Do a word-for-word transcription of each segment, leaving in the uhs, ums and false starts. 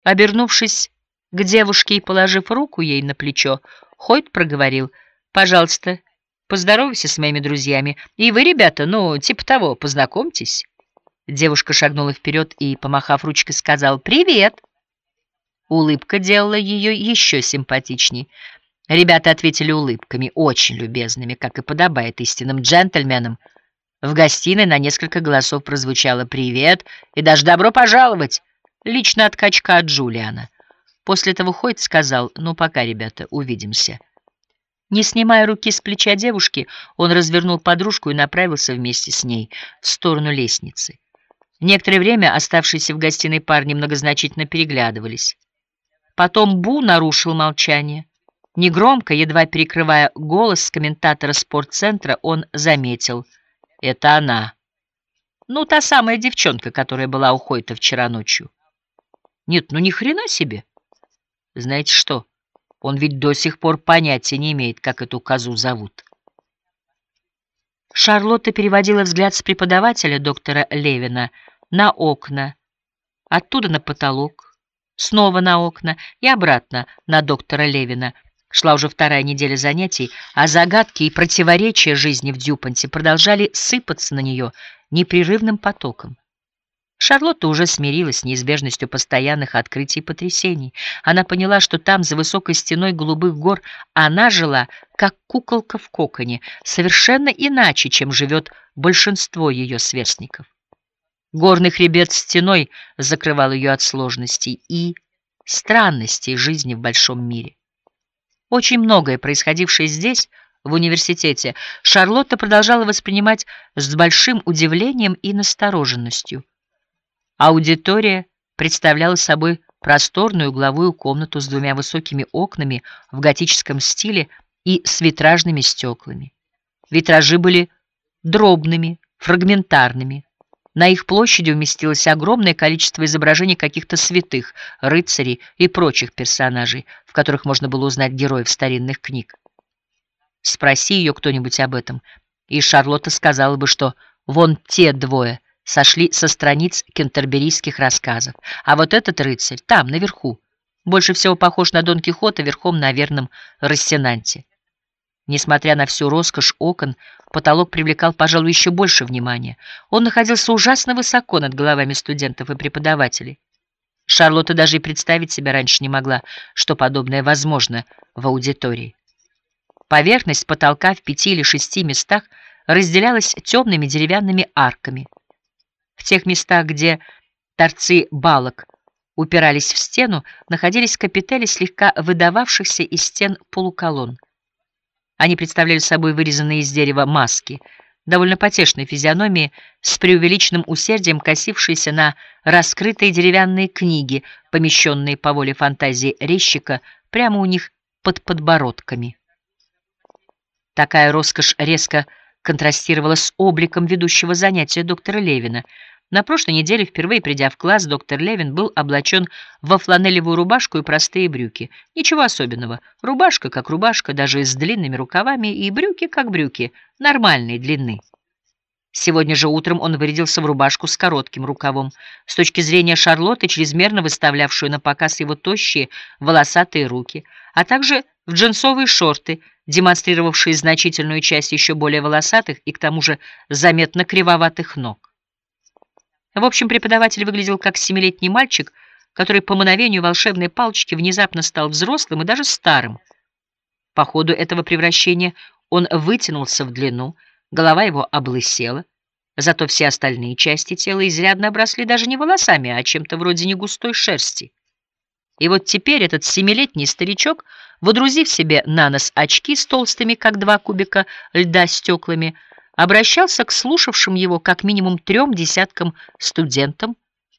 Обернувшись к девушке и положив руку ей на плечо, Хойт проговорил: «Пожалуйста, поздоровайся с моими друзьями. И вы, ребята, ну, типа того, познакомьтесь». Девушка шагнула вперед и, помахав ручкой, сказала: «Привет». Улыбка делала ее еще симпатичней. Ребята ответили улыбками, очень любезными, как и подобает истинным джентльменам. В гостиной на несколько голосов прозвучало «Привет» и даже «Добро пожаловать!» лично от качка от Джулиана. После этого Хойт сказал: «Ну, пока, ребята, увидимся». Не снимая руки с плеча девушки, он развернул подружку и направился вместе с ней в сторону лестницы. Некоторое время оставшиеся в гостиной парни многозначительно переглядывались. Потом Бу нарушил молчание. Негромко, едва перекрывая голос комментатора спортцентра, он заметил: «Это она. Ну, та самая девчонка, которая была у Хойта вчера ночью». «Нет, ну ни хрена себе. Знаете что, он ведь до сих пор понятия не имеет, как эту козу зовут». Шарлотта переводила взгляд с преподавателя, доктора Левина, на окна, оттуда на потолок, снова на окна и обратно на доктора Левина. Шла уже вторая неделя занятий, а загадки и противоречия жизни в Дюпонте продолжали сыпаться на нее непрерывным потоком. Шарлотта уже смирилась с неизбежностью постоянных открытий и потрясений. Она поняла, что там, за высокой стеной голубых гор, она жила, как куколка в коконе, совершенно иначе, чем живет большинство ее сверстников. Горный хребет стеной закрывал ее от сложностей и странностей жизни в большом мире. Очень многое, происходившее здесь, в университете, Шарлотта продолжала воспринимать с большим удивлением и настороженностью. Аудитория представляла собой просторную угловую комнату с двумя высокими окнами в готическом стиле и с витражными стеклами. Витражи были дробными, фрагментарными. На их площади уместилось огромное количество изображений каких-то святых, рыцарей и прочих персонажей, в которых можно было узнать героев старинных книг. Спроси ее кто-нибудь об этом, и Шарлотта сказала бы, что вон те двое сошли со страниц кентерберийских рассказов, а вот этот рыцарь там, наверху, больше всего похож на Дон Кихота верхом на верном Росинанте. Несмотря на всю роскошь окон, потолок привлекал, пожалуй, еще больше внимания. Он находился ужасно высоко над головами студентов и преподавателей. Шарлотта даже и представить себе раньше не могла, что подобное возможно в аудитории. Поверхность потолка в пяти или шести местах разделялась темными деревянными арками. В тех местах, где торцы балок упирались в стену, находились капители слегка выдававшихся из стен полуколонн. Они представляли собой вырезанные из дерева маски, довольно потешные физиономии, с преувеличенным усердием косившиеся на раскрытые деревянные книги, помещенные по воле фантазии резчика прямо у них под подбородками. Такая роскошь резко контрастировала с обликом ведущего занятия доктора Левина. На прошлой неделе, впервые придя в класс, доктор Левин был облачен во фланелевую рубашку и простые брюки. Ничего особенного. Рубашка как рубашка, даже с длинными рукавами, и брюки как брюки, нормальной длины. Сегодня же утром он вырядился в рубашку с коротким рукавом, с точки зрения Шарлотты, чрезмерно выставлявшую на показ его тощие волосатые руки, а также в джинсовые шорты, демонстрировавшие значительную часть еще более волосатых и к тому же заметно кривоватых ног. В общем, преподаватель выглядел как семилетний мальчик, который по мановению волшебной палочки внезапно стал взрослым и даже старым. По ходу этого превращения он вытянулся в длину, голова его облысела, зато все остальные части тела изрядно обросли даже не волосами, а чем-то вроде негустой шерсти. И вот теперь этот семилетний старичок, водрузив себе на нос очки с толстыми, как два кубика льда, стеклами, обращался к слушавшим его как минимум трем десяткам студентам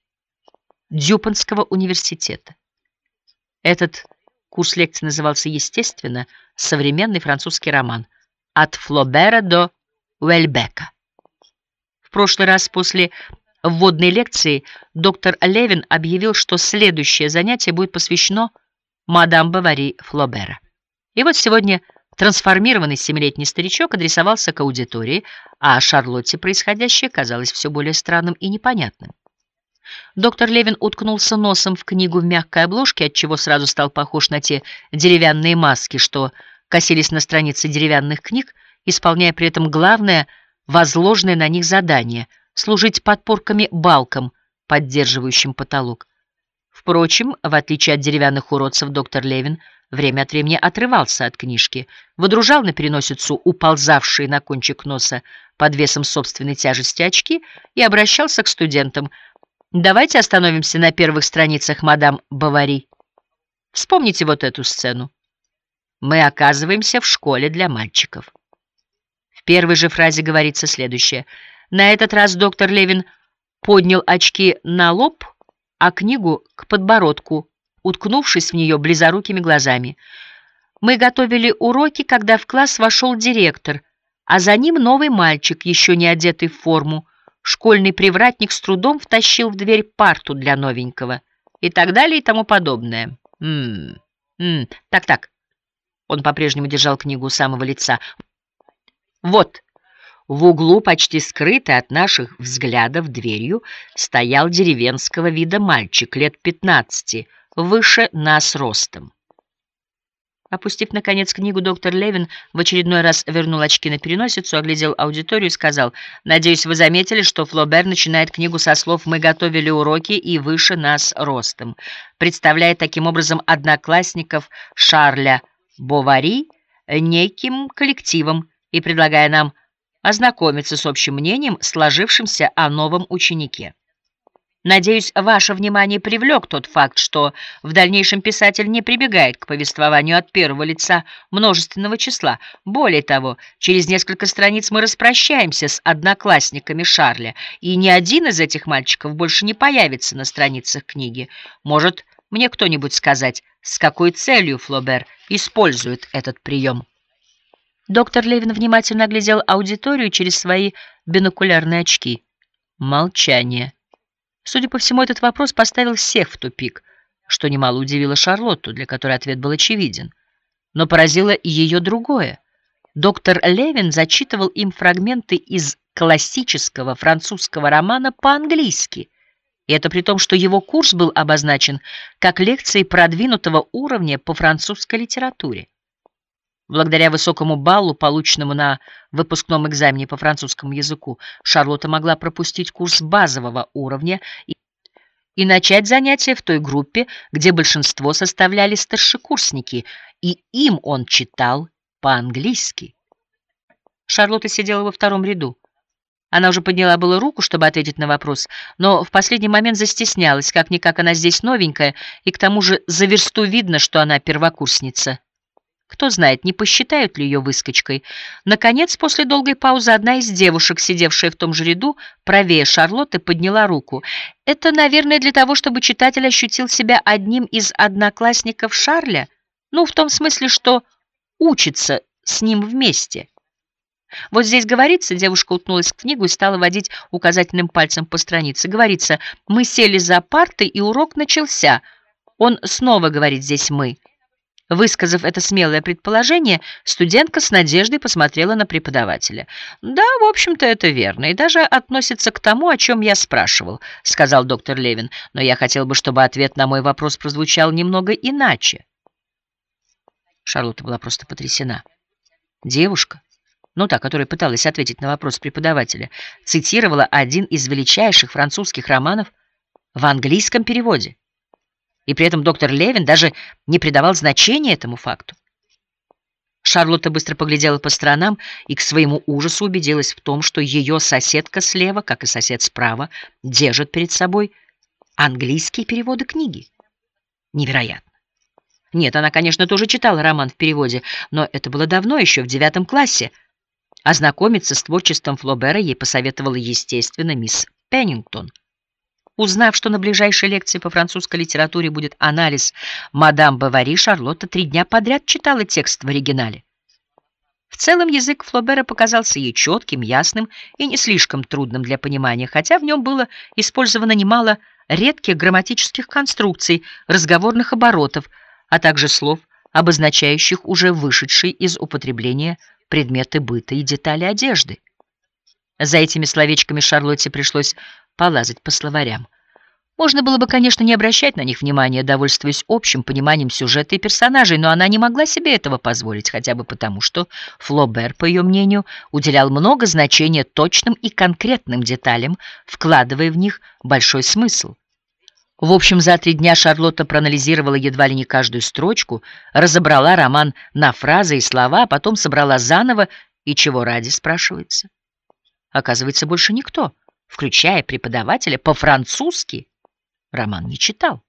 Дюпонтского университета. Этот курс лекций назывался, естественно, «Современный французский роман» от Флобера до Уэльбека. В прошлый раз после вводной лекции доктор Левин объявил, что следующее занятие будет посвящено мадам Бовари Флобера. И вот сегодня трансформированный семилетний старичок адресовался к аудитории, а Шарлотте происходящее казалось все более странным и непонятным. Доктор Левин уткнулся носом в книгу в мягкой обложке, отчего сразу стал похож на те деревянные маски, что косились на странице деревянных книг, исполняя при этом главное возложенное на них задание — служить подпорками балкам, поддерживающим потолок. Впрочем, в отличие от деревянных уродцев, доктор Левин время от времени отрывался от книжки, выдружал на переносицу уползавшие на кончик носа под весом собственной тяжести очки и обращался к студентам: «Давайте остановимся на первых страницах мадам Бовари. Вспомните вот эту сцену. Мы оказываемся в школе для мальчиков». В первой же фразе говорится следующее. На этот раз доктор Левин поднял очки на лоб, а книгу к подбородку, уткнувшись в нее близорукими глазами. «Мы готовили уроки, когда в класс вошел директор, а за ним новый мальчик, еще не одетый в форму. Школьный привратник с трудом втащил в дверь парту для новенького». И так далее, и тому подобное. М-м, м-м. Так-так. Он по-прежнему держал книгу у самого лица. Вот, в углу, почти скрытый от наших взглядов дверью, стоял деревенского вида мальчик лет пятнадцати, выше нас ростом. Опустив, наконец, книгу, доктор Левин в очередной раз вернул очки на переносицу, оглядел аудиторию и сказал: «Надеюсь, вы заметили, что Флобер начинает книгу со слов «мы готовили уроки» и «выше нас ростом», представляя таким образом одноклассников Шарля Бовари неким коллективом и предлагая нам ознакомиться с общим мнением, сложившимся о новом ученике. Надеюсь, ваше внимание привлек тот факт, что в дальнейшем писатель не прибегает к повествованию от первого лица множественного числа. Более того, через несколько страниц мы распрощаемся с одноклассниками Шарля, и ни один из этих мальчиков больше не появится на страницах книги. Может, мне кто-нибудь сказать, с какой целью Флобер использует этот прием?» Доктор Левин внимательно оглядел аудиторию через свои бинокулярные очки. Молчание. Судя по всему, этот вопрос поставил всех в тупик, что немало удивило Шарлотту, для которой ответ был очевиден. Но поразило и ее другое. Доктор Левин зачитывал им фрагменты из классического французского романа по-английски, и это при том, что его курс был обозначен как лекции продвинутого уровня по французской литературе. Благодаря высокому баллу, полученному на выпускном экзамене по французскому языку, Шарлотта могла пропустить курс базового уровня и, и начать занятия в той группе, где большинство составляли старшекурсники, и им он читал по-английски. Шарлотта сидела во втором ряду. Она уже подняла было руку, чтобы ответить на вопрос, но в последний момент застеснялась, как-никак она здесь новенькая, и к тому же за версту видно, что она первокурсница. Кто знает, не посчитают ли ее выскочкой. Наконец, после долгой паузы, одна из девушек, сидевшая в том же ряду, правее Шарлотты, подняла руку. «Это, наверное, для того, чтобы читатель ощутил себя одним из одноклассников Шарля? Ну, в том смысле, что учится с ним вместе». Вот здесь говорится, девушка уткнулась в книгу и стала водить указательным пальцем по странице. Говорится: «Мы сели за партой, и урок начался». Он снова говорит здесь «мы». Высказав это смелое предположение, студентка с надеждой посмотрела на преподавателя. «Да, в общем-то, это верно, и даже относится к тому, о чем я спрашивал», — сказал доктор Левин, «но я хотел бы, чтобы ответ на мой вопрос прозвучал немного иначе». Шарлотта была просто потрясена. Девушка, ну та, которая пыталась ответить на вопрос преподавателя, цитировала один из величайших французских романов в английском переводе. И при этом доктор Левин даже не придавал значения этому факту. Шарлотта быстро поглядела по сторонам и к своему ужасу убедилась в том, что ее соседка слева, как и сосед справа, держит перед собой английские переводы книги. Невероятно. Нет, она, конечно, тоже читала роман в переводе, но это было давно, еще в девятом классе. Ознакомиться с творчеством Флобера ей посоветовала, естественно, мисс Пеннингтон. Узнав, что на ближайшей лекции по французской литературе будет анализ мадам Бовари, Шарлотта три дня подряд читала текст в оригинале. В целом язык Флобера показался ей четким, ясным и не слишком трудным для понимания, хотя в нем было использовано немало редких грамматических конструкций, разговорных оборотов, а также слов, обозначающих уже вышедшие из употребления предметы быта и детали одежды. За этими словечками Шарлотте пришлось полазать по словарям. Можно было бы, конечно, не обращать на них внимания, довольствуясь общим пониманием сюжета и персонажей, но она не могла себе этого позволить, хотя бы потому, что Флобер, по ее мнению, уделял много значения точным и конкретным деталям, вкладывая в них большой смысл. В общем, за три дня Шарлотта проанализировала едва ли не каждую строчку, разобрала роман на фразы и слова, а потом собрала заново, и чего ради, спрашивается. Оказывается, больше никто, включая преподавателя, по-французски роман не читал.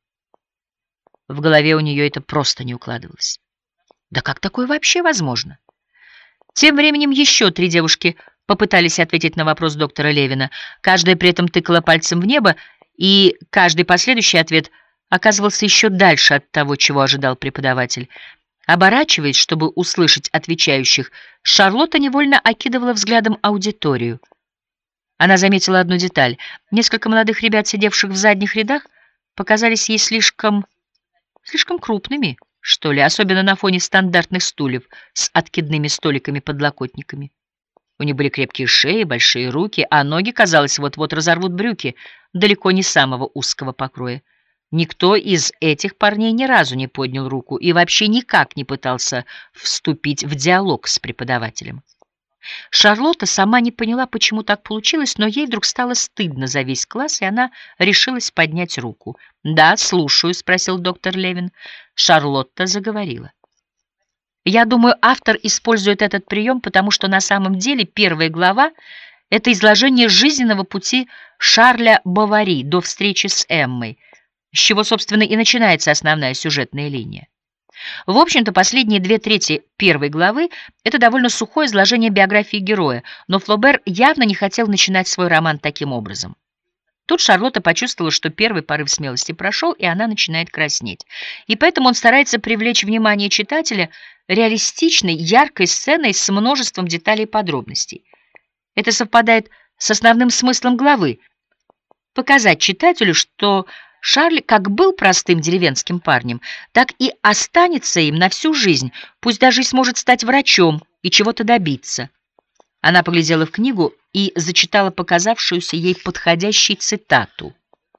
В голове у нее это просто не укладывалось. Да как такое вообще возможно? Тем временем еще три девушки попытались ответить на вопрос доктора Левина. Каждая при этом тыкала пальцем в небо, и каждый последующий ответ оказывался еще дальше от того, чего ожидал преподаватель. Оборачиваясь, чтобы услышать отвечающих, Шарлотта невольно окидывала взглядом аудиторию. Она заметила одну деталь. Несколько молодых ребят, сидевших в задних рядах, показались ей слишком, слишком крупными, что ли, особенно на фоне стандартных стульев с откидными столиками-подлокотниками. У них были крепкие шеи, большие руки, а ноги, казалось, вот-вот разорвут брюки, далеко не самого узкого покроя. Никто из этих парней ни разу не поднял руку и вообще никак не пытался вступить в диалог с преподавателем. Шарлотта сама не поняла, почему так получилось, но ей вдруг стало стыдно за весь класс, и она решилась поднять руку. «Да, слушаю», — спросил доктор Левин. Шарлотта заговорила. «Я думаю, автор использует этот прием, потому что на самом деле первая глава — это изложение жизненного пути Шарля Бовари до встречи с Эммой, с чего, собственно, и начинается основная сюжетная линия. В общем-то, последние две трети первой главы — это довольно сухое изложение биографии героя, но Флобер явно не хотел начинать свой роман таким образом. Тут Шарлотта почувствовала, что первый порыв смелости прошел, и она начинает краснеть. И поэтому он старается привлечь внимание читателя реалистичной, яркой сценой с множеством деталей и подробностей. Это совпадает с основным смыслом главы — показать читателю, что Шарль как был простым деревенским парнем, так и останется им на всю жизнь, пусть даже и сможет стать врачом и чего-то добиться. Она поглядела в книгу и зачитала показавшуюся ей подходящей цитату.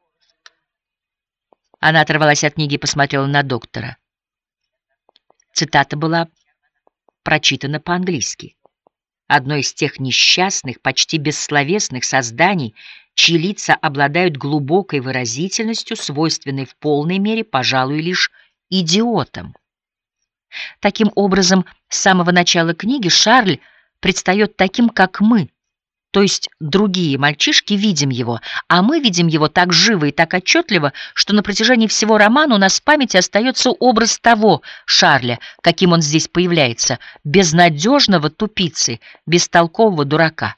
Она оторвалась от книги и посмотрела на доктора. Цитата была прочитана по-английски. Одно из тех несчастных, почти бессловесных созданий, чьи лица обладают глубокой выразительностью, свойственной в полной мере, пожалуй, лишь идиотам. Таким образом, с самого начала книги Шарль предстает таким, как мы, то есть другие мальчишки видим его, а мы видим его так живо и так отчетливо, что на протяжении всего романа у нас в памяти остается образ того Шарля, каким он здесь появляется, безнадежного тупицы, бестолкового дурака.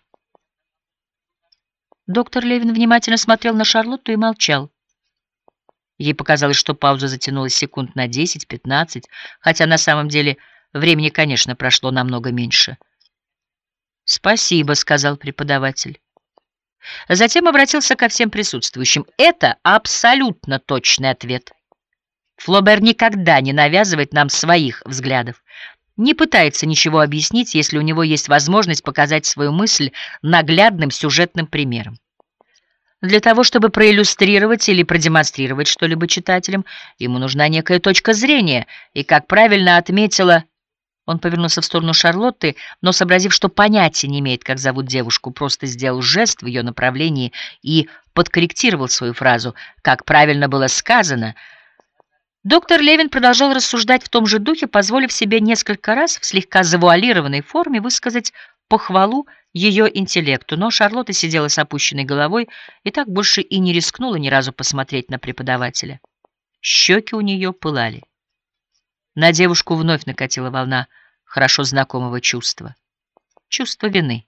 Доктор Левин внимательно смотрел на Шарлотту и молчал. Ей показалось, что пауза затянулась секунд на десять-пятнадцать, хотя на самом деле времени, конечно, прошло намного меньше. «Спасибо», — сказал преподаватель. Затем обратился ко всем присутствующим. «Это абсолютно точный ответ. Флобер никогда не навязывает нам своих взглядов, не пытается ничего объяснить, если у него есть возможность показать свою мысль наглядным сюжетным примером. Для того, чтобы проиллюстрировать или продемонстрировать что-либо читателям, ему нужна некая точка зрения, и, как правильно отметила... Он повернулся в сторону Шарлотты, но, сообразив, что понятия не имеет, как зовут девушку, просто сделал жест в ее направлении и подкорректировал свою фразу. Как правильно было сказано... Доктор Левин продолжал рассуждать в том же духе, позволив себе несколько раз в слегка завуалированной форме высказать похвалу ее интеллекту, но Шарлотта сидела с опущенной головой и так больше и не рискнула ни разу посмотреть на преподавателя. Щеки у нее пылали. На девушку вновь накатила волна хорошо знакомого чувства. Чувство вины.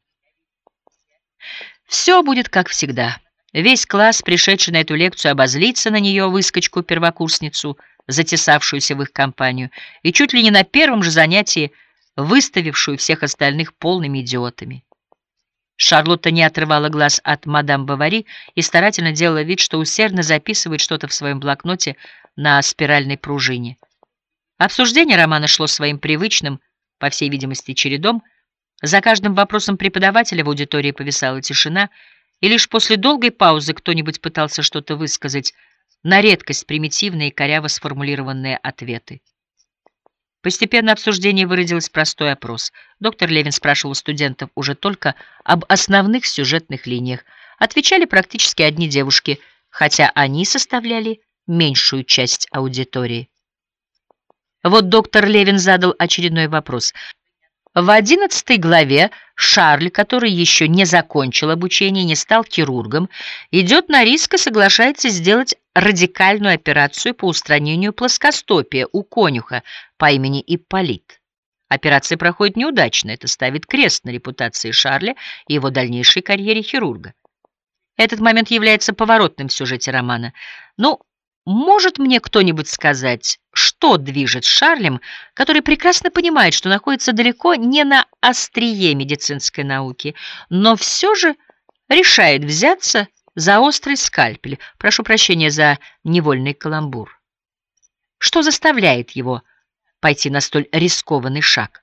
Все будет как всегда. Весь класс, пришедший на эту лекцию, обозлится на нее, выскочку-первокурсницу, затесавшуюся в их компанию, и чуть ли не на первом же занятии выставившую всех остальных полными идиотами. Шарлотта не отрывала глаз от мадам Бовари и старательно делала вид, что усердно записывает что-то в своем блокноте на спиральной пружине. Обсуждение романа шло своим привычным, по всей видимости, чередом. За каждым вопросом преподавателя в аудитории повисала тишина, и лишь после долгой паузы кто-нибудь пытался что-то высказать, на редкость примитивные и коряво сформулированные ответы. Постепенно обсуждение выродилось в простой опрос. Доктор Левин спрашивал студентов уже только об основных сюжетных линиях. Отвечали практически одни девушки, хотя они составляли меньшую часть аудитории. Вот доктор Левин задал очередной вопрос. В одиннадцатой главе Шарль, который еще не закончил обучение, не стал хирургом, идет на риск и соглашается сделать радикальную операцию по устранению плоскостопия у конюха по имени Ипполит. Операция проходит неудачно, это ставит крест на репутации Шарля и его дальнейшей карьере хирурга. Этот момент является поворотным в сюжете романа. Ну, может мне кто-нибудь сказать, что движет Шарлем, который прекрасно понимает, что находится далеко не на острие медицинской науки, но все же решает взяться за острый скальпель? Прошу прощения за невольный каламбур. Что заставляет его пойти на столь рискованный шаг?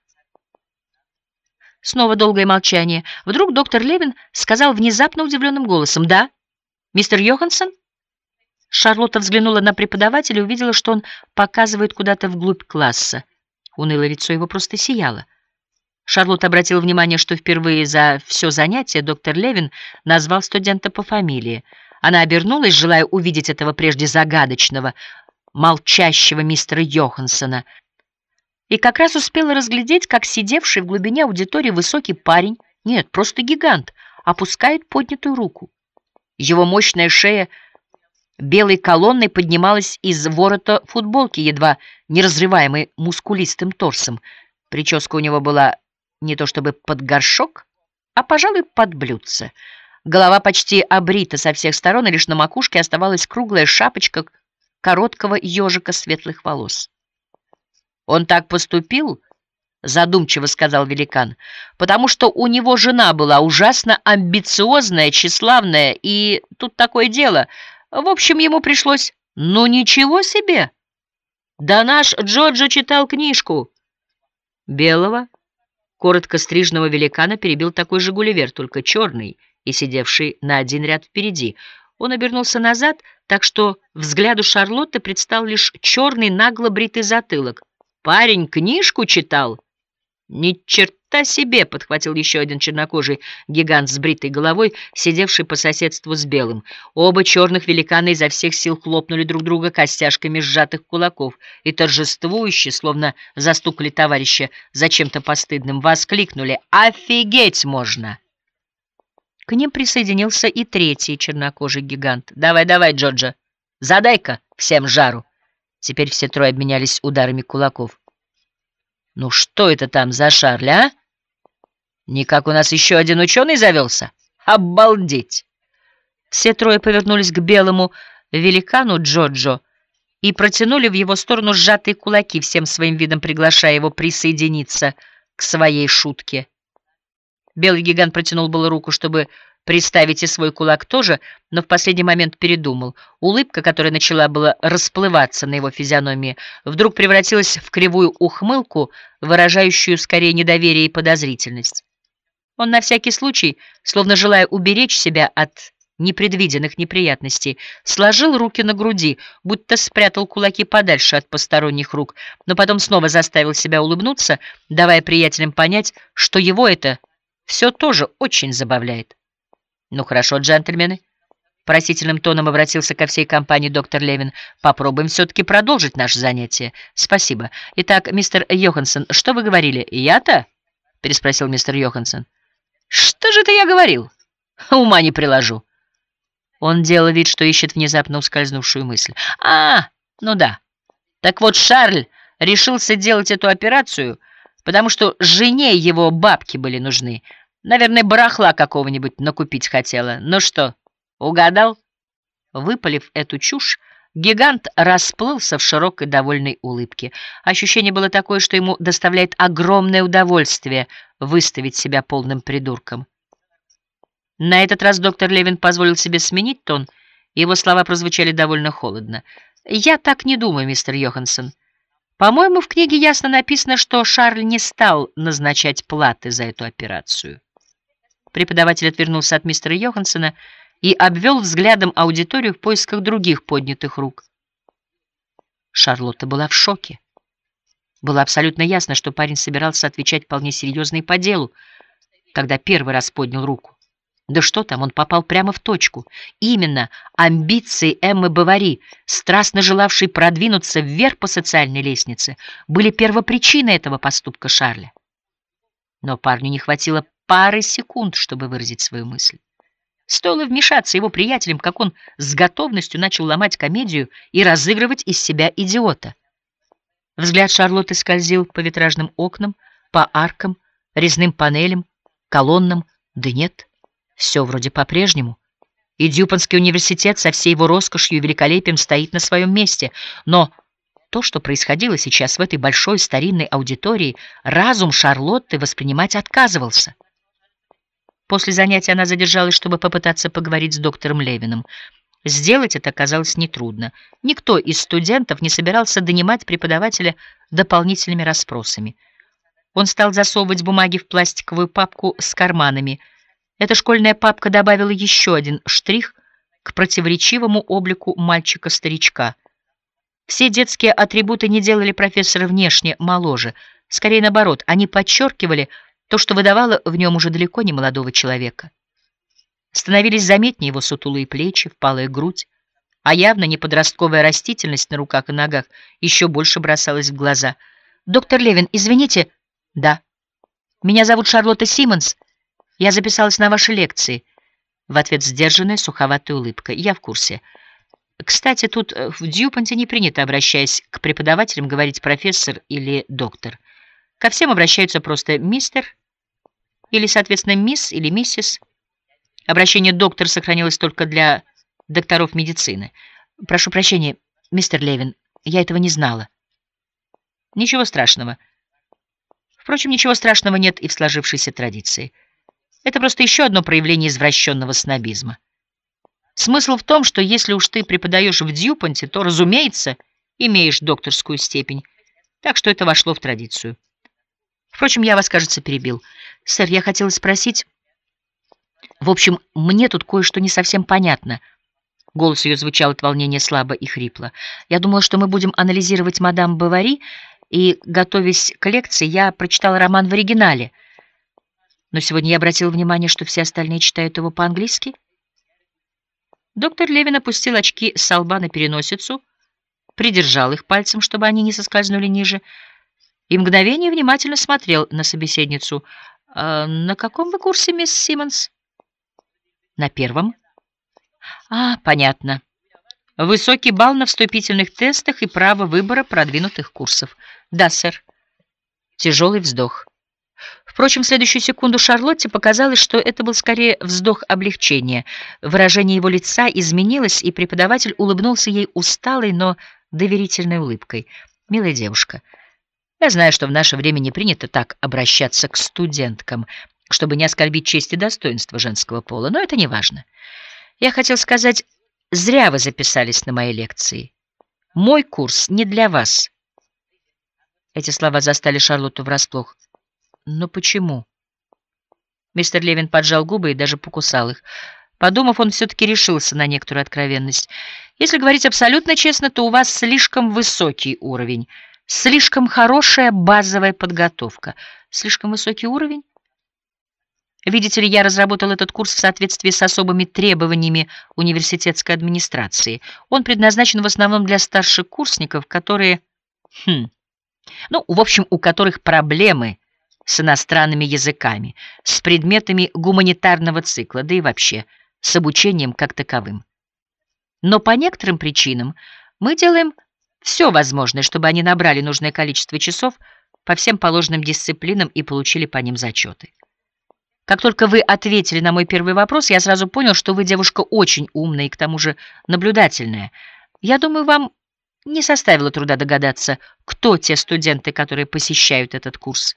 Снова долгое молчание. Вдруг доктор Левин сказал внезапно удивленным голосом: «Да, мистер Йоханссон?» Шарлотта взглянула на преподавателя и увидела, что он показывает куда-то вглубь класса. Унылое лицо его просто сияло. Шарлотта обратила внимание, что впервые за все занятие доктор Левин назвал студента по фамилии. Она обернулась, желая увидеть этого прежде загадочного, молчащего мистера Йоханссона, и как раз успела разглядеть, как сидевший в глубине аудитории высокий парень, нет, просто гигант, опускает поднятую руку. Его мощная шея белой колонной поднималась из ворота футболки, едва не разрываемой мускулистым торсом. Прическа у него была не то чтобы под горшок, а, пожалуй, под блюдце. Голова почти обрита со всех сторон, и лишь на макушке оставалась круглая шапочка короткого ежика светлых волос. «Он так поступил, — задумчиво сказал великан, — потому что у него жена была ужасно амбициозная, тщеславная, и тут такое дело. В общем, ему пришлось... Ну, ничего себе! Да наш Джорджо читал книжку!» Белого, коротко стриженного великана перебил такой же Гулливер, только черный и сидевший на один ряд впереди. Он обернулся назад, так что взгляду Шарлотты предстал лишь черный нагло бритый затылок. «Парень книжку читал?» «Ни черта себе!» — подхватил еще один чернокожий гигант с бритой головой, сидевший по соседству с белым. Оба черных великана изо всех сил хлопнули друг друга костяшками сжатых кулаков и торжествующе, словно застукали товарища за чем-то постыдным, воскликнули: «Офигеть можно!» К ним присоединился и третий чернокожий гигант. «Давай, давай, Джорджо, задай-ка всем жару!» Теперь все трое обменялись ударами кулаков. «Ну что это там за Шарль, а? Никак у нас еще один ученый завелся? Обалдеть!» Все трое повернулись к белому великану Джорджо и протянули в его сторону сжатые кулаки, всем своим видом приглашая его присоединиться к своей шутке. Белый гигант протянул было руку, чтобы приставить и свой кулак тоже, но в последний момент передумал. Улыбка, которая начала было расплываться на его физиономии, вдруг превратилась в кривую ухмылку, выражающую скорее недоверие и подозрительность. Он на всякий случай, словно желая уберечь себя от непредвиденных неприятностей, сложил руки на груди, будто спрятал кулаки подальше от посторонних рук, но потом снова заставил себя улыбнуться, давая приятелям понять, что его это все тоже очень забавляет. «Ну хорошо, джентльмены», — просительным тоном обратился ко всей компании доктор Левин, — «попробуем все-таки продолжить наше занятие. Спасибо. Итак, мистер Йоханссон, что вы говорили?» «Я-то?» — переспросил мистер Йоханссон. «Что же это я говорил? Ума не приложу». Он делал вид, что ищет внезапно ускользнувшую мысль. «А, ну да. Так вот, Шарль решился делать эту операцию, потому что жене его бабки были нужны. Наверное, барахла какого-нибудь накупить хотела. Ну что, угадал?» Выпалив эту чушь, гигант расплылся в широкой довольной улыбке. Ощущение было такое, что ему доставляет огромное удовольствие выставить себя полным придурком. На этот раз доктор Левин позволил себе сменить тон, и его слова прозвучали довольно холодно. «Я так не думаю, мистер Йоханссон. По-моему, в книге ясно написано, что Шарль не стал назначать платы за эту операцию». Преподаватель отвернулся от мистера Йоханссона и обвел взглядом аудиторию в поисках других поднятых рук. Шарлотта была в шоке. Было абсолютно ясно, что парень собирался отвечать вполне серьезно и по делу, когда первый раз поднял руку. Да что там, он попал прямо в точку. Именно амбиции Эммы Бовари, страстно желавшей продвинуться вверх по социальной лестнице, были первопричиной этого поступка Шарля. Но парню не хватило пары секунд, чтобы выразить свою мысль. Стоило вмешаться его приятелям, как он с готовностью начал ломать комедию и разыгрывать из себя идиота. Взгляд Шарлотты скользил по витражным окнам, по аркам, резным панелям, колоннам. Да нет, все вроде по-прежнему. И Дьюпонский университет со всей его роскошью и великолепием стоит на своем месте. Но то, что происходило сейчас в этой большой старинной аудитории, разум Шарлотты воспринимать отказывался. После занятия она задержалась, чтобы попытаться поговорить с доктором Левиным. Сделать это оказалось нетрудно. Никто из студентов не собирался донимать преподавателя дополнительными расспросами. Он стал засовывать бумаги в пластиковую папку с карманами. Эта школьная папка добавила еще один штрих к противоречивому облику мальчика-старичка. Все детские атрибуты не делали профессора внешне моложе. Скорее наоборот, они подчеркивали то, что выдавало в нем уже далеко не молодого человека. Становились заметнее его сутулые плечи, впалая грудь, а явно не подростковая растительность на руках и ногах еще больше бросалась в глаза. «Доктор Левин, извините...» «Да. Меня зовут Шарлотта Симмонс. Я записалась на ваши лекции». В ответ сдержанная, суховатая улыбка. «Я в курсе. Кстати, тут в Дьюпонте не принято, обращаясь к преподавателям, говорить профессор или доктор. Ко всем обращаются просто мистер или, соответственно, мисс или миссис. Обращение «доктор» сохранилось только для докторов медицины. Прошу прощения, мистер Левин, я этого не знала». Ничего страшного. Впрочем, ничего страшного нет и в сложившейся традиции. Это просто еще одно проявление извращенного снобизма. Смысл в том, что если уж ты преподаешь в Дьюпонте, то, разумеется, имеешь докторскую степень. Так что это вошло в традицию. Впрочем, я вас, кажется, перебил. Сэр, я хотела спросить... В общем, мне тут кое-что не совсем понятно. Голос ее звучал от волнения слабо и хрипло. Я думала, что мы будем анализировать мадам Бовари, и, готовясь к лекции, я прочитала роман в оригинале. Но сегодня я обратила внимание, что все остальные читают его по-английски. Доктор Левин опустил очки со лба на переносицу, придержал их пальцем, чтобы они не соскользнули ниже, и мгновение внимательно смотрел на собеседницу. «А на каком вы курсе, мисс Симмонс?» «На первом». «А, понятно. Высокий балл на вступительных тестах и право выбора продвинутых курсов». «Да, сэр». Тяжелый вздох. Впрочем, в следующую секунду Шарлотте показалось, что это был скорее вздох облегчения. Выражение его лица изменилось, и преподаватель улыбнулся ей усталой, но доверительной улыбкой. «Милая девушка, я знаю, что в наше время не принято так обращаться к студенткам, чтобы не оскорбить честь и достоинство женского пола, но это не важно. Я хотел сказать, зря вы записались на мои лекции. Мой курс не для вас». Эти слова застали Шарлотту врасплох. «Но почему?» Мистер Левин поджал губы и даже покусал их. Подумав, он все-таки решился на некоторую откровенность. «Если говорить абсолютно честно, то у вас слишком высокий уровень, слишком хорошая базовая подготовка». «Слишком высокий уровень?» Видите ли, я разработал этот курс в соответствии с особыми требованиями университетской администрации. Он предназначен в основном для старшекурсников, которые... Хм... Ну, в общем, у которых проблемы с иностранными языками, с предметами гуманитарного цикла, да и вообще с обучением как таковым. Но по некоторым причинам мы делаем все возможное, чтобы они набрали нужное количество часов по всем положенным дисциплинам и получили по ним зачеты. Как только вы ответили на мой первый вопрос, я сразу понял, что вы девушка очень умная и к тому же наблюдательная. Я думаю, вам не составило труда догадаться, кто те студенты, которые посещают этот курс.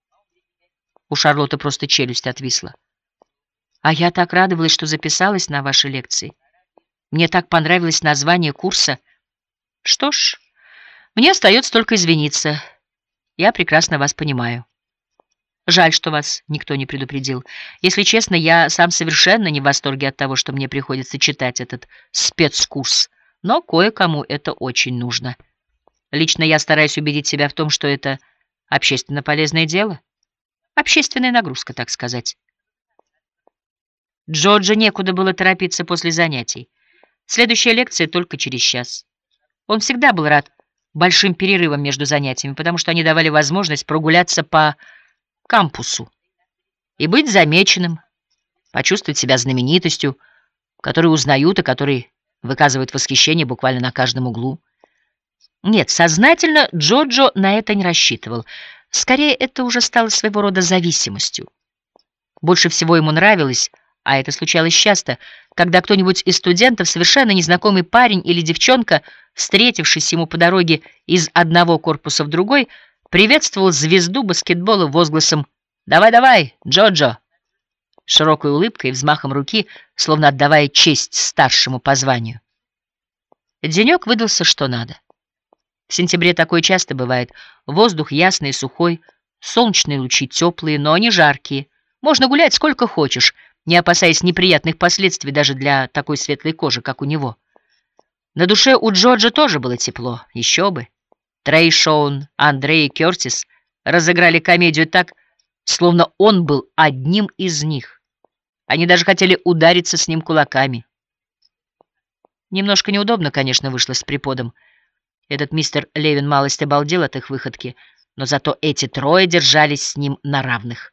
У Шарлотты просто челюсть отвисла. А я так радовалась, что записалась на ваши лекции. Мне так понравилось название курса. Что ж, мне остается только извиниться. Я прекрасно вас понимаю. Жаль, что вас никто не предупредил. Если честно, я сам совершенно не в восторге от того, что мне приходится читать этот спецкурс, но кое-кому это очень нужно. Лично я стараюсь убедить себя в том, что это общественно полезное дело. Общественная нагрузка, так сказать. Джорджу некуда было торопиться после занятий. Следующая лекция только через час. Он всегда был рад большим перерывам между занятиями, потому что они давали возможность прогуляться по кампусу и быть замеченным, почувствовать себя знаменитостью, которую узнают и которой выказывают восхищение буквально на каждом углу. Нет, сознательно Джорджо на это не рассчитывал. Скорее, это уже стало своего рода зависимостью. Больше всего ему нравилось, а это случалось часто, когда кто-нибудь из студентов, совершенно незнакомый парень или девчонка, встретившись ему по дороге из одного корпуса в другой, приветствовал звезду баскетбола возгласом «Давай-давай, Джорджо!», широкой улыбкой и взмахом руки, словно отдавая честь старшему по званию. Денек выдался что надо. В сентябре такое часто бывает. Воздух ясный и сухой, солнечные лучи теплые, но не жаркие. Можно гулять сколько хочешь, не опасаясь неприятных последствий даже для такой светлой кожи, как у него. На душе у Джорджа тоже было тепло, еще бы. Трей Шоун, Андрей и Кертис разыграли комедию так, словно он был одним из них. Они даже хотели удариться с ним кулаками. Немножко неудобно, конечно, вышло с преподом. Этот мистер Левин малость обалдел от их выходки, но зато эти трое держались с ним на равных.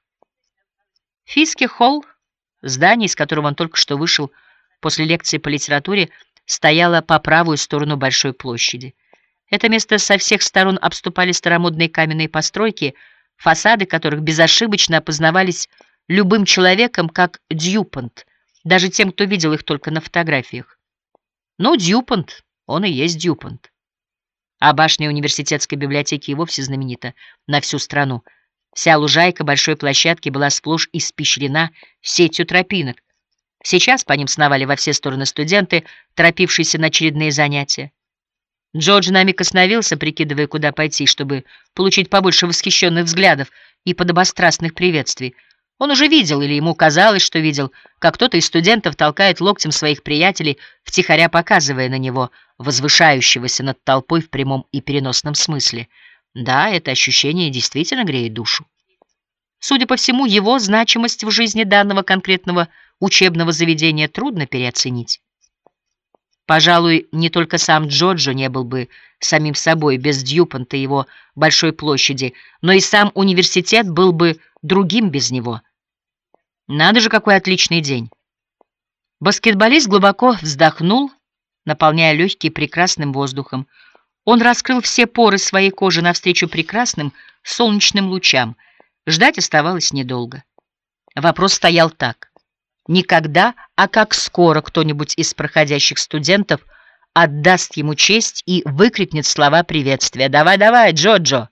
Фиски-холл, здание, из которого он только что вышел после лекции по литературе, стояло по правую сторону большой площади. Это место со всех сторон обступали старомодные каменные постройки, фасады которых безошибочно опознавались любым человеком как Дьюпонт, даже тем, кто видел их только на фотографиях. Ну, Дьюпонт, он и есть Дьюпонт. А башня университетской библиотеки и вовсе знаменита на всю страну. Вся лужайка большой площадки была сплошь испещрена сетью тропинок. Сейчас по ним сновали во все стороны студенты, торопившиеся на очередные занятия. Джордж на миг остановился, прикидывая, куда пойти, чтобы получить побольше восхищенных взглядов и подобострастных приветствий. Он уже видел, или ему казалось, что видел, как кто-то из студентов толкает локтем своих приятелей, втихаря показывая на него, возвышающегося над толпой в прямом и переносном смысле. Да, это ощущение действительно греет душу. Судя по всему, его значимость в жизни данного конкретного учебного заведения трудно переоценить. Пожалуй, не только сам Джорджо не был бы самим собой без Дьюпонта и его большой площади, но и сам университет был бы другим без него. Надо же, какой отличный день! Баскетболист глубоко вздохнул, наполняя легкие прекрасным воздухом. Он раскрыл все поры своей кожи навстречу прекрасным солнечным лучам. Ждать оставалось недолго. Вопрос стоял так. Не когда, а как скоро кто-нибудь из проходящих студентов отдаст ему честь и выкрикнет слова приветствия. «Давай, давай, Джорджо!»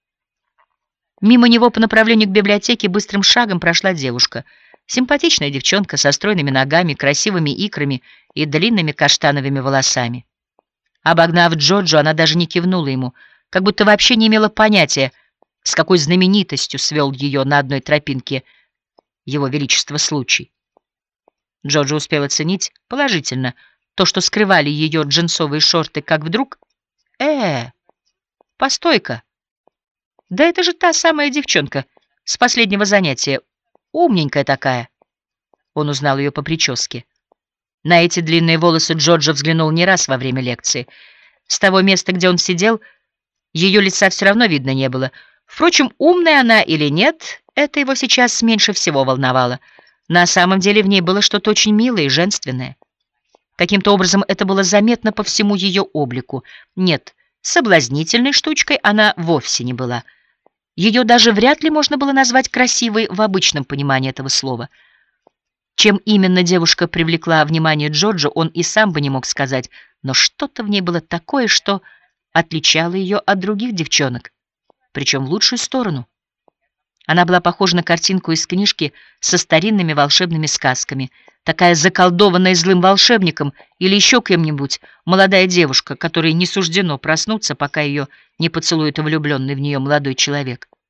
Мимо него по направлению к библиотеке быстрым шагом прошла девушка. Симпатичная девчонка со стройными ногами, красивыми икрами и длинными каштановыми волосами. Обогнав Джорджо, она даже не кивнула ему, как будто вообще не имела понятия, с какой знаменитостью свел ее на одной тропинке его величество случай. Джорджо успел оценить положительно то, что скрывали ее джинсовые шорты, как вдруг... Э, постой-ка! Да это же та самая девчонка с последнего занятия, умненькая такая. Он узнал ее по прическе. На эти длинные волосы Джорджо взглянул не раз во время лекции. С того места, где он сидел, ее лица все равно видно не было. Впрочем, умная она или нет, это его сейчас меньше всего волновало. На самом деле в ней было что-то очень милое и женственное. Каким-то образом это было заметно по всему ее облику. Нет, соблазнительной штучкой она вовсе не была. Ее даже вряд ли можно было назвать красивой в обычном понимании этого слова. Чем именно девушка привлекла внимание Джорджа, он и сам бы не мог сказать, но что-то в ней было такое, что отличало ее от других девчонок, причем в лучшую сторону. Она была похожа на картинку из книжки со старинными волшебными сказками, такая заколдованная злым волшебником или еще кем-нибудь, молодая девушка, которой не суждено проснуться, пока ее не поцелует влюбленный в нее молодой человек.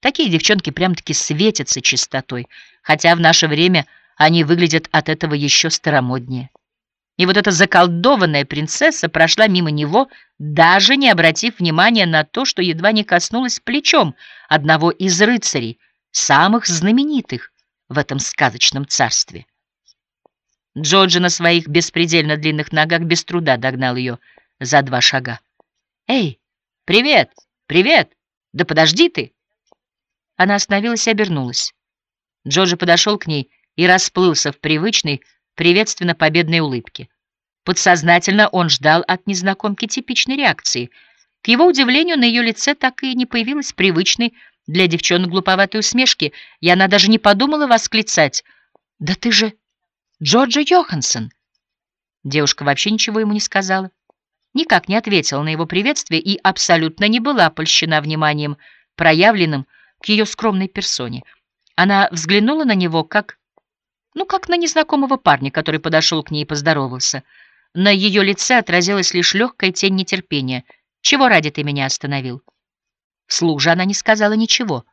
Такие девчонки прям-таки светятся чистотой, хотя в наше время они выглядят от этого еще старомоднее. И вот эта заколдованная принцесса прошла мимо него, даже не обратив внимания на то, что едва не коснулась плечом одного из рыцарей, самых знаменитых в этом сказочном царстве. Джорджи на своих беспредельно длинных ногах без труда догнал ее за два шага. «Эй, привет! Привет! Да подожди ты!» Она остановилась и обернулась. Джорджи подошел к ней и расплылся в привычной, приветственно-победной улыбке. Подсознательно он ждал от незнакомки типичной реакции. К его удивлению, на ее лице так и не появилась привычной для девчонок глуповатой усмешки, и она даже не подумала восклицать: «Да ты же Джорджи Йоханссон!» Девушка вообще ничего ему не сказала, никак не ответила на его приветствие и абсолютно не была польщена вниманием, проявленным к ее скромной персоне. Она взглянула на него как, ну, как на незнакомого парня, который подошел к ней и поздоровался. На ее лице отразилась лишь легкая тень нетерпения. «Чего ради ты меня остановил?» Вслух же она не сказала ничего.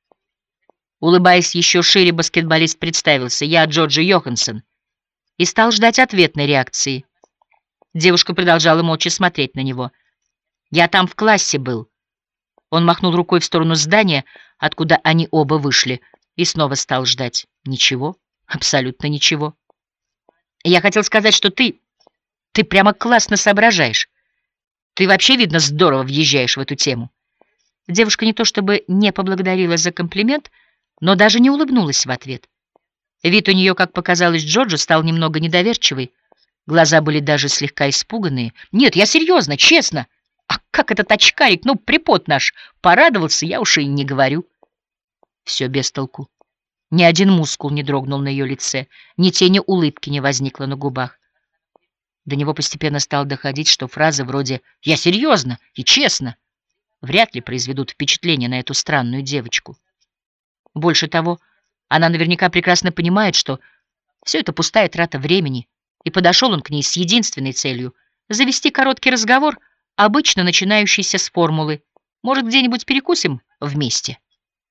Улыбаясь еще шире, баскетболист представился: «Я Джорджи Йоханссон», и стал ждать ответной реакции. Девушка продолжала молча смотреть на него. «Я там в классе был». Он махнул рукой в сторону здания, откуда они оба вышли, и снова стал ждать. Ничего, абсолютно ничего. «Я хотел сказать, что ты... ты прямо классно соображаешь. Ты вообще, видно, здорово въезжаешь в эту тему». Девушка не то чтобы не поблагодарила за комплимент, но даже не улыбнулась в ответ. Вид у нее, как показалось Джорджу, стал немного недоверчивый. Глаза были даже слегка испуганные. «Нет, я серьезно, честно. А как этот очкарик, ну, препод наш, порадовался, я уж и не говорю». Все без толку. Ни один мускул не дрогнул на ее лице, ни тени улыбки не возникло на губах. До него постепенно стало доходить, что фразы вроде «я серьезно и честно» вряд ли произведут впечатление на эту странную девочку. Больше того, она наверняка прекрасно понимает, что все это пустая трата времени, и подошел он к ней с единственной целью — завести короткий разговор, обычно начинающийся с формулы «может, где-нибудь перекусим вместе?».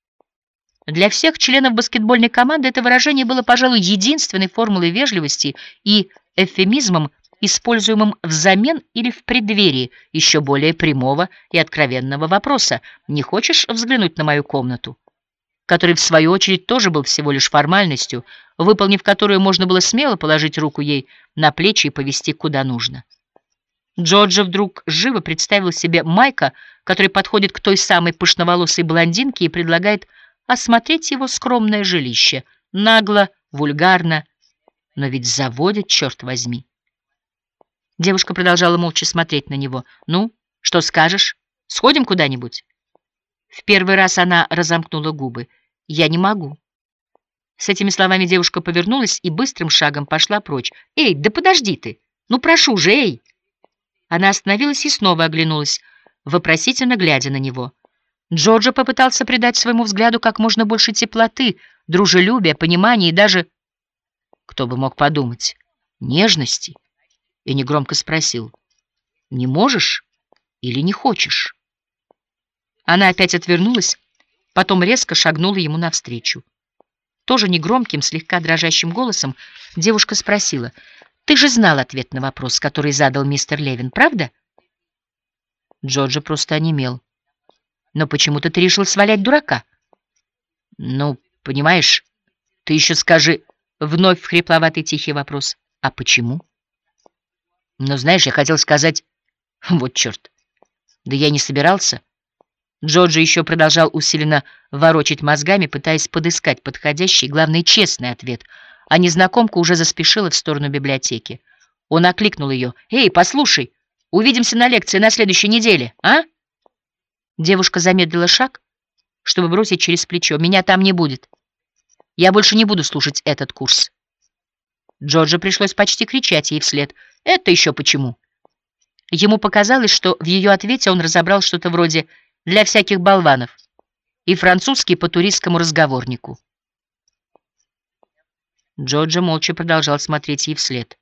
Для всех членов баскетбольной команды это выражение было, пожалуй, единственной формулой вежливости и эвфемизмом, используемым взамен или в преддверии еще более прямого и откровенного вопроса: «Не хочешь взглянуть на мою комнату?», который, в свою очередь, тоже был всего лишь формальностью, выполнив которую можно было смело положить руку ей на плечи и повести куда нужно. Джорджи вдруг живо представил себе Майка, который подходит к той самой пышноволосой блондинке и предлагает осмотреть его скромное жилище. Нагло, вульгарно, но ведь заводит, черт возьми. Девушка продолжала молча смотреть на него. «Ну, что скажешь? Сходим куда-нибудь?» В первый раз она разомкнула губы. «Я не могу». С этими словами девушка повернулась и быстрым шагом пошла прочь. «Эй, да подожди ты! Ну, прошу же, эй!» Она остановилась и снова оглянулась, вопросительно глядя на него. Джорджо попытался придать своему взгляду как можно больше теплоты, дружелюбия, понимания и даже, кто бы мог подумать, нежности, и негромко спросил: «Не можешь или не хочешь?» Она опять отвернулась, потом резко шагнула ему навстречу. Тоже негромким, слегка дрожащим голосом девушка спросила: «Ты же знал ответ на вопрос, который задал мистер Левин, правда?» Джорджи просто онемел. «Но почему-то ты решил свалять дурака?» «Ну, понимаешь, ты еще скажи...» Вновь хрипловатый тихий вопрос. «А почему?» «Ну, знаешь, я хотел сказать...» «Вот черт! Да я не собирался...» Джорджи еще продолжал усиленно ворочать мозгами, пытаясь подыскать подходящий, главное, честный ответ, а незнакомка уже заспешила в сторону библиотеки. Он окликнул ее: «Эй, послушай, увидимся на лекции на следующей неделе, а?» Девушка замедлила шаг, чтобы бросить через плечо: «Меня там не будет. Я больше не буду слушать этот курс». Джорджи пришлось почти кричать ей вслед: «Это еще почему?» Ему показалось, что в ее ответе он разобрал что-то вроде «для всяких болванов» и французский по туристскому разговорнику. Джорджи молча продолжал смотреть ей вслед.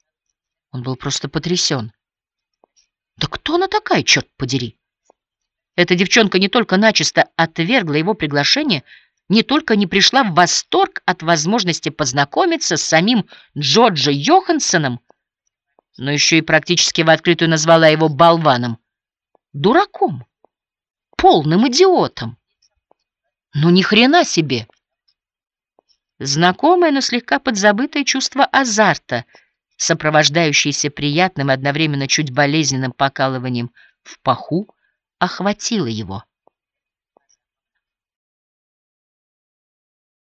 Он был просто потрясен. «Да кто она такая, черт подери?» Эта девчонка не только начисто отвергла его приглашение, не только не пришла в восторг от возможности познакомиться с самим Джорджо Йоханссоном, но еще и практически в открытую назвала его болваном, дураком, полным идиотом. Ну ни хрена себе! Знакомое, но слегка подзабытое чувство азарта, сопровождающееся приятным и одновременно чуть болезненным покалыванием в паху, охватило его.